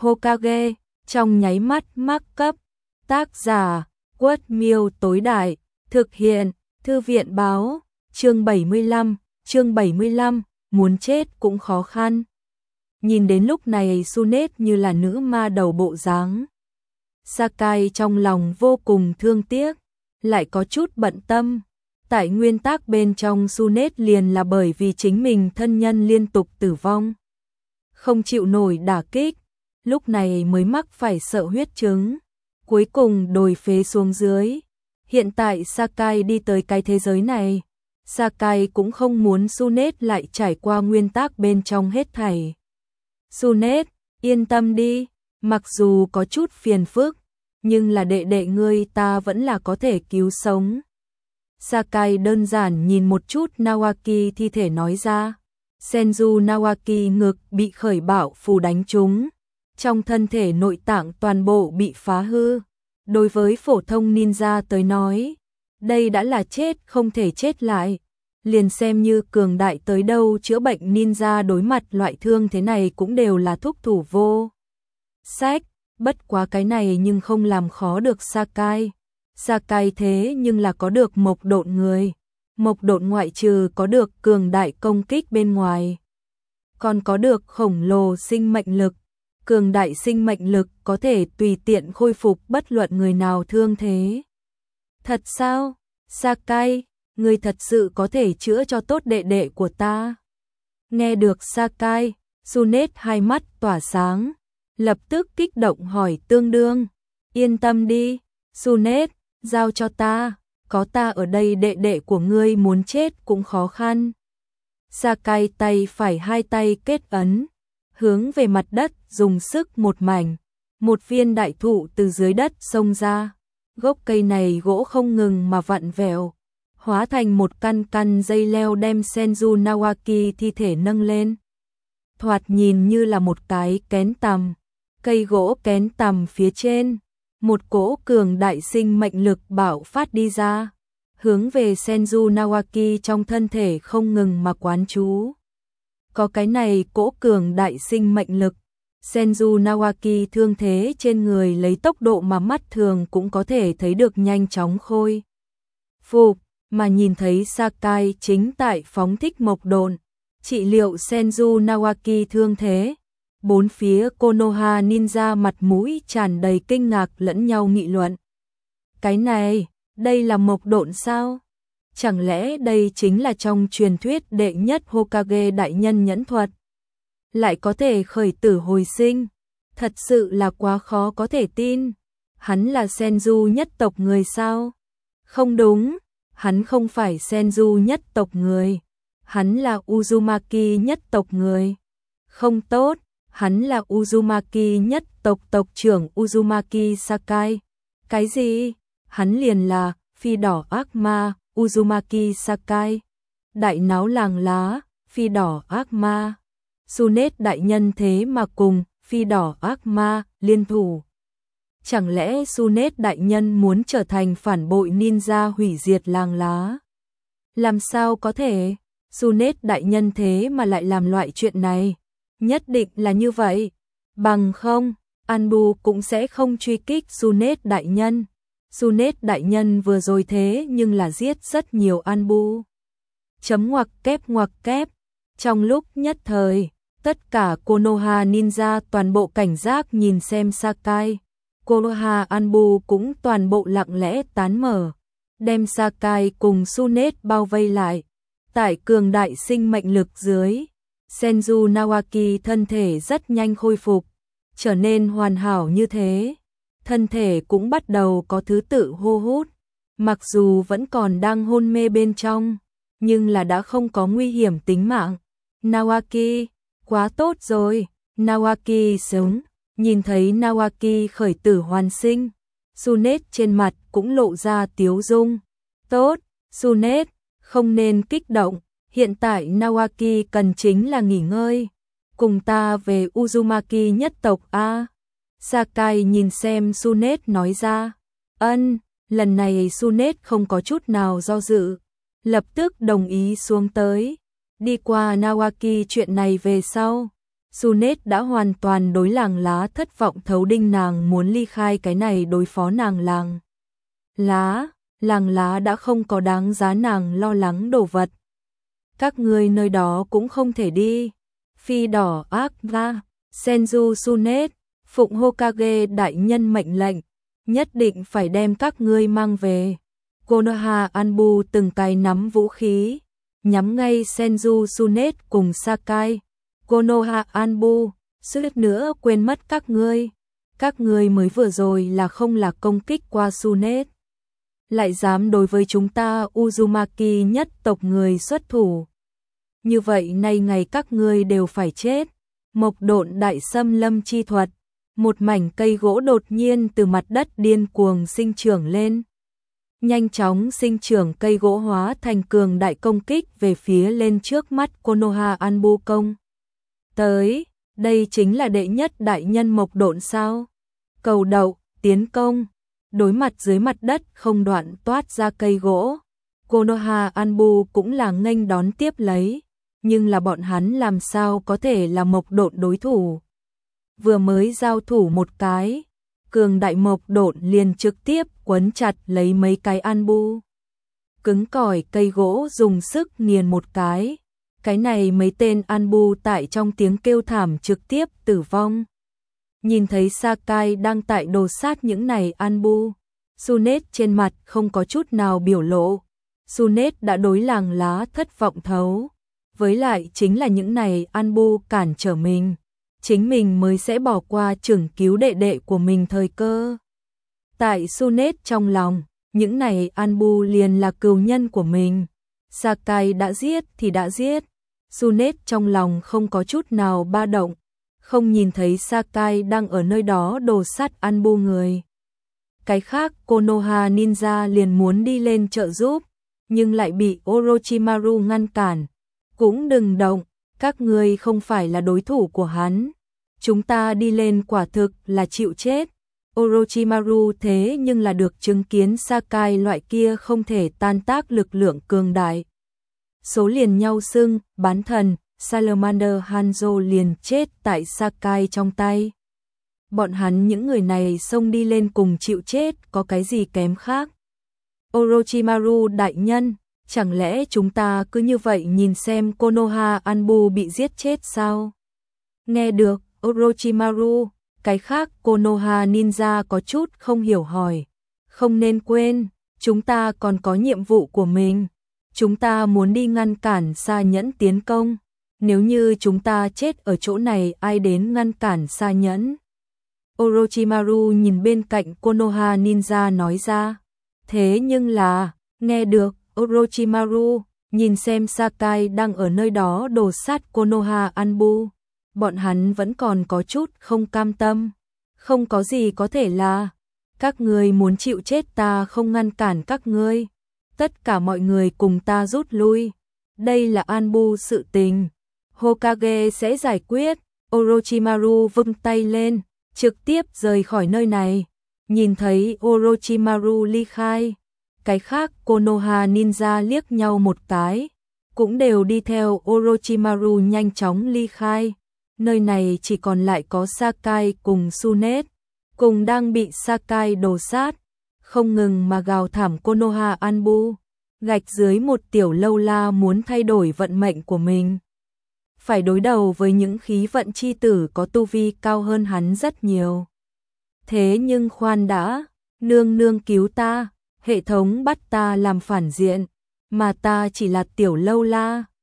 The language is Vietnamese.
Hokage, trong nháy mắt mắc cấp. Tác giả, Quất Miêu tối đại, thực hiện, Thư viện báo, chương 75, muốn chết cũng khó khăn. Nhìn đến lúc này Tsunade như là nữ ma đầu bộ dáng. Sakai trong lòng vô cùng thương tiếc, lại có chút bận tâm. Tại nguyên tắc bên trong Tsunade liền là bởi vì chính mình thân nhân liên tục tử vong, không chịu nổi đả kích, lúc này mới mắc phải sợ huyết chứng, cuối cùng đồi phế xuống dưới. Hiện tại Sakai đi tới cái thế giới này, Sakai cũng không muốn Tsunade lại trải qua nguyên tắc bên trong hết thảy. Tsunade, yên tâm đi, mặc dù có chút phiền phức, nhưng là đệ đệ ngươi ta vẫn là có thể cứu sống. Sakai đơn giản nhìn một chút Nawaki thi thể nói ra. Senju Nawaki ngực bị khởi bạo phù đánh trúng, trong thân thể nội tạng toàn bộ bị phá hư. Đối với phổ thông ninja tới nói, đây đã là chết không thể chết lại. Liền xem như cường đại tới đâu chữa bệnh ninja đối mặt loại thương thế này cũng đều là thuốc thủ vô sách. Bất quá cái này nhưng không làm khó được Sakai. Sakai thế nhưng là có được mộc độn người. Mộc độn ngoại trừ có được cường đại công kích bên ngoài, còn có được khổng lồ sinh mệnh lực. Cường đại sinh mệnh lực có thể tùy tiện khôi phục bất luận người nào thương thế. Thật sao? Sakai, ngươi thật sự có thể chữa cho tốt đệ đệ của ta? Nghe được Sakai, Tsunade hai mắt tỏa sáng, lập tức kích động hỏi tương đương. Yên tâm đi, Tsunade, giao cho ta, có ta ở đây đệ đệ của ngươi muốn chết cũng khó khăn. Sakai tay phải hai tay kết ấn, hướng về mặt đất dùng sức một mảnh, một viên đại thụ từ dưới đất xông ra. Gốc cây này gỗ không ngừng mà vặn vẹo, hóa thành một căn dây leo đem Senju Nawaki thi thể nâng lên. Thoạt nhìn như là một cái kén tằm, cây gỗ kén tằm phía trên, một cỗ cường đại sinh mệnh lực bạo phát đi ra, hướng về Senju Nawaki trong thân thể không ngừng mà quán chú. Có cái này cỗ cường đại sinh mệnh lực, Senju Nawaki thương thế trên người lấy tốc độ mà mắt thường cũng có thể thấy được nhanh chóng khôi phục, mà nhìn thấy Sakai chính tại phóng thích mộc độn, trị liệu Senju Nawaki thương thế. Bốn phía Konoha ninja mặt mũi tràn đầy kinh ngạc lẫn nhau nghị luận. Cái này, đây là mộc độn sao? Chẳng lẽ đây chính là trong truyền thuyết đệ nhất Hokage đại nhân nhẫn thuật? Lại có thể khởi tử hồi sinh, thật sự là quá khó có thể tin. Hắn là Senju nhất tộc người sao? Không đúng, hắn không phải Senju nhất tộc người, hắn là Uzumaki nhất tộc người. Không tốt, hắn là Uzumaki nhất tộc tộc trưởng Uzumaki Sakai. Cái gì? Hắn liền là phi đỏ ác ma Uzumaki Sakai. Đại náo làng lá, phi đỏ ác ma. Tsunade đại nhân thế mà cùng phi đỏ ác ma liên thủ. Chẳng lẽ Tsunade đại nhân muốn trở thành phản bội ninja hủy diệt làng lá? Làm sao có thể? Tsunade đại nhân thế mà lại làm loại chuyện này? Nhất định là như vậy. Bằng không, Anbu cũng sẽ không truy kích Tsunade đại nhân. Tsunade đại nhân vừa rồi thế nhưng là giết rất nhiều Anbu. Chấm ngoặc kép. Trong lúc nhất thời, tất cả Konoha ninja toàn bộ cảnh giác nhìn xem Sakai. Konoha Anbu cũng toàn bộ lặng lẽ tán mở, đem Sakai cùng Tsunade bao vây lại. Tại cường đại sinh mệnh lực dưới, Senju Nawaki thân thể rất nhanh khôi phục, trở nên hoàn hảo như thế. Thân thể cũng bắt đầu có thứ tự hô hút, mặc dù vẫn còn đang hôn mê bên trong, nhưng là đã không có nguy hiểm tính mạng. Nawaki, quá tốt rồi, Nawaki sống. Nhìn thấy Nawaki khởi tử hoàn sinh, Tsunade trên mặt cũng lộ ra tiếu dung. Tốt, Tsunade, không nên kích động, hiện tại Nawaki cần chính là nghỉ ngơi. Cùng ta về Uzumaki nhất tộc a. Sakai nhìn xem Tsunade nói ra. Ân, lần này Tsunade không có chút nào do dự, lập tức đồng ý xuống tới. Đi qua Nawaki chuyện này về sau, Sunet đã hoàn toàn đối Làng Lá thất vọng thấu đinh, nàng muốn ly khai cái này đối phó nàng Làng Lá đã không có đáng giá nàng lo lắng đồ vật. Các ngươi nơi đó cũng không thể đi. Phi đỏ ác va, Senju Sunet, phụng Hokage đại nhân mệnh lệnh, nhất định phải đem các ngươi mang về. Konoha Anbu từng cái nắm vũ khí, nhắm ngay Senju Sunet cùng Sakai. Konoha Anbu, suýt nữa quên mất các ngươi mới vừa rồi là không là công kích qua Sunet, lại dám đối với chúng ta Uzumaki nhất tộc người xuất thủ. Như vậy nay ngày các ngươi đều phải chết. Mộc độn đại xâm lâm chi thuật, một mảnh cây gỗ đột nhiên từ mặt đất điên cuồng sinh trưởng lên. Nhanh chóng sinh trưởng cây gỗ hóa thành cường đại công kích về phía lên trước mắt Konoha Anbu công. Tới, đây chính là đệ nhất đại nhân mộc độn sao? Cầu đậu, tiến công, đối mặt dưới mặt đất không đoạn toát ra cây gỗ. Konoha Anbu cũng là nghênh đón tiếp lấy, nhưng là bọn hắn làm sao có thể là mộc độn đối thủ. Vừa mới giao thủ một cái, cường đại mộc độn liền trực tiếp quấn chặt lấy mấy cái Anbu. Cứng cỏi cây gỗ dùng sức nghiền một cái này mấy tên Anbu tại trong tiếng kêu thảm trực tiếp tử vong. Nhìn thấy Sakai đang tại đồ sát những này Anbu, Sunet trên mặt không có chút nào biểu lộ. Sunet đã đối Làng Lá thất vọng thấu. Với lại chính là những này Anbu cản trở mình, chính mình mới sẽ bỏ qua trưởng cứu đệ đệ của mình thời cơ. Tại Sunet trong lòng, những này Anbu liền là cừu nhân của mình. Sakai đã giết thì đã giết. Sunet trong lòng không có chút nào ba động, không nhìn thấy Sakai đang ở nơi đó đồ sát Anbu người. Cái khác Konoha Ninja liền muốn đi lên trợ giúp, nhưng lại bị Orochimaru ngăn cản. Cũng đừng động, các ngươi không phải là đối thủ của hắn. Chúng ta đi lên quả thực là chịu chết. Orochimaru thế nhưng là được chứng kiến Sakai loại kia không thể tan tác lực lượng cường đại. Số liền nhau xưng, bán thần, Salamander Hanzo liền chết tại Sakai trong tay. Bọn hắn những người này xông đi lên cùng chịu chết có cái gì kém khác. Orochimaru đại nhân, chẳng lẽ chúng ta cứ như vậy nhìn xem Konoha Anbu bị giết chết sao? Nghe được Orochimaru, cái khác Konoha Ninja có chút không hiểu hỏi. Không nên quên, chúng ta còn có nhiệm vụ của mình. Chúng ta muốn đi ngăn cản Sa Nhẫn tiến công. Nếu như chúng ta chết ở chỗ này, ai đến ngăn cản Sa Nhẫn? Orochimaru nhìn bên cạnh Konoha Ninja nói ra. Thế nhưng là, nghe được Orochimaru, nhìn xem Sakai đang ở nơi đó đồ sát Konoha Anbu. Bọn hắn vẫn còn có chút không cam tâm. Không có gì có thể là, các ngươi muốn chịu chết ta không ngăn cản các ngươi. Tất cả mọi người cùng ta rút lui. Đây là Anbu sự tình. Hokage sẽ giải quyết. Orochimaru vung tay lên, trực tiếp rời khỏi nơi này. Nhìn thấy Orochimaru ly khai, cái khác Konoha Ninja liếc nhau một cái, cũng đều đi theo Orochimaru nhanh chóng ly khai. Nơi này chỉ còn lại có Sakai cùng Sunet, cùng đang bị Sakai đồ sát, không ngừng mà gào thảm Konoha Anbu, gạch dưới một tiểu lâu la muốn thay đổi vận mệnh của mình. Phải đối đầu với những khí vận chi tử có tu vi cao hơn hắn rất nhiều. Thế nhưng khoan đã, nương nương cứu ta, hệ thống bắt ta làm phản diện, mà ta chỉ là tiểu lâu la.